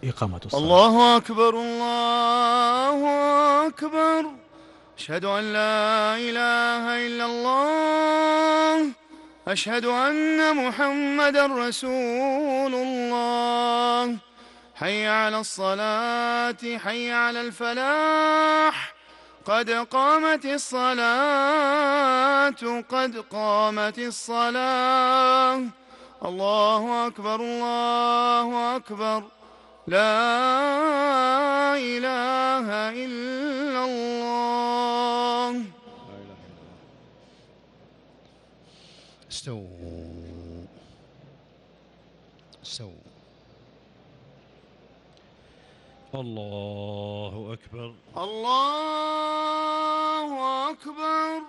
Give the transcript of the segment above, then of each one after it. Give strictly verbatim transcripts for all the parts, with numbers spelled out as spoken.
إقامة الصلاة. الله أكبر الله أكبر. أشهد أن لا إله إلا الله. أشهد أن محمدًا رسول الله. حي على الصلاة حي على الفلاح. قد قامت الصلاة قد قامت الصلاة. الله أكبر الله أكبر. لا إله إلا الله. استووا استووا. الله أكبر الله أكبر.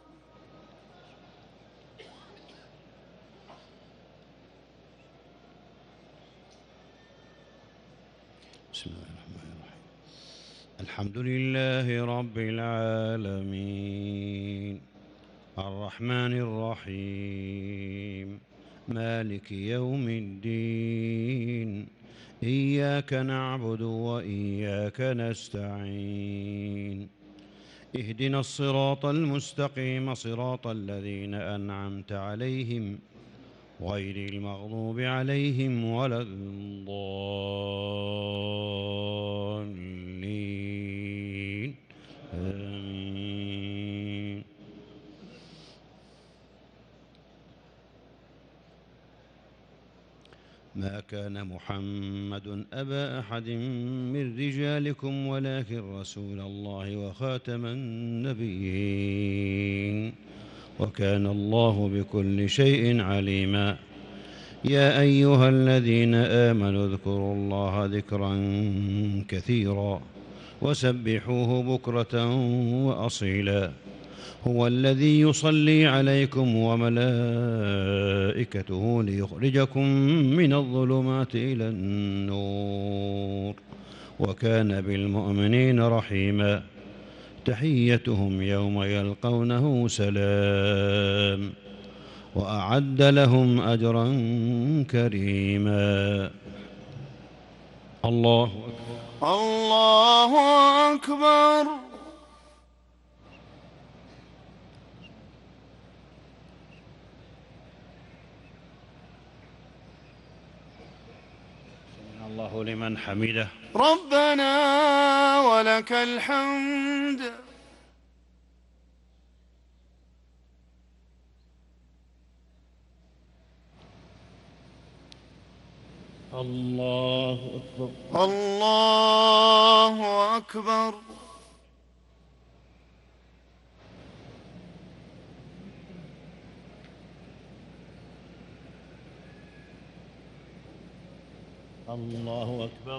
بسم الله الرحمن الرحيم. الحمد لله رب العالمين الرحمن الرحيم مالك يوم الدين إياك نعبد وإياك نستعين اهدنا الصراط المستقيم صراط الذين أنعمت عليهم غير المغضوب عليهم ولا الضالين آمين. ما كان محمد أبا أحد من رجالكم ولكن رسول الله وخاتم النبيين وكان الله بكل شيء عليما. يا أيها الذين آمنوا اذكروا الله ذكرا كثيرا وسبحوه بكرة وأصيلا. هو الذي يصلي عليكم وملائكته ليخرجكم من الظلمات إلى النور وكان بالمؤمنين رحيما. تحيتهم يوم يلقونه سلام وأعد لهم أجرا كريما. الله أكبر الله أكبر. سمع الله لمن حمده. ربنا ولك الحمد. الله أكبر الله أكبر. الله أكبر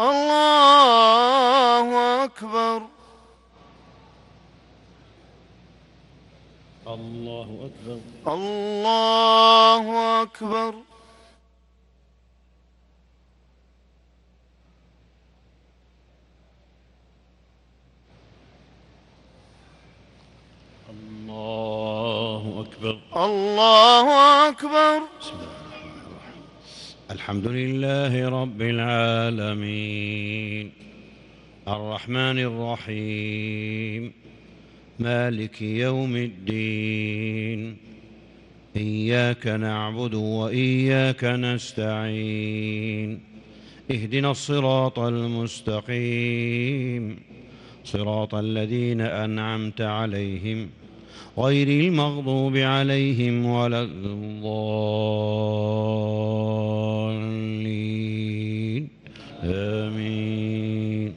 الله أكبر. الله أكبر الله أكبر. الله أكبر. الله أكبر. بسم الله الرحمن الرحيم. الحمد لله رب العالمين الرحمن الرحيم مالك يوم الدين إياك نعبد وإياك نستعين اهدنا الصراط المستقيم صراط الذين أنعمت عليهم غير المغضوب عليهم ولا الضالين آمين.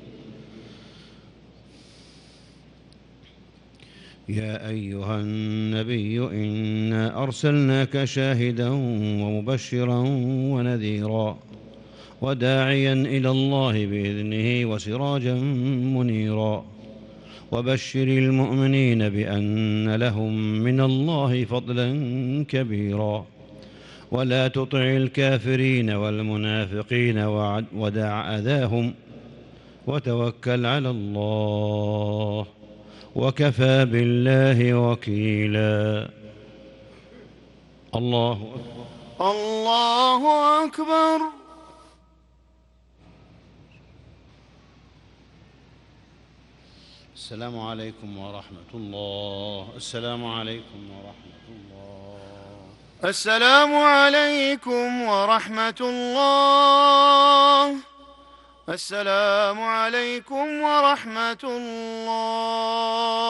يا أيها النبي إنا أرسلناك شاهدا ومبشرا ونذيرا وداعيا إلى الله بإذنه وسراجا منيرا وبشر المؤمنين بأن لهم من الله فضلا كبيرا ولا تطع الكافرين والمنافقين ودع أذاهم وتوكل على الله وكفى بالله وكيلا. الله أكبر. الله أكبر. السلام عليكم ورحمة الله. السلام عليكم ورحمة الله. السلام عليكم ورحمة الله. السلام عليكم ورحمة الله.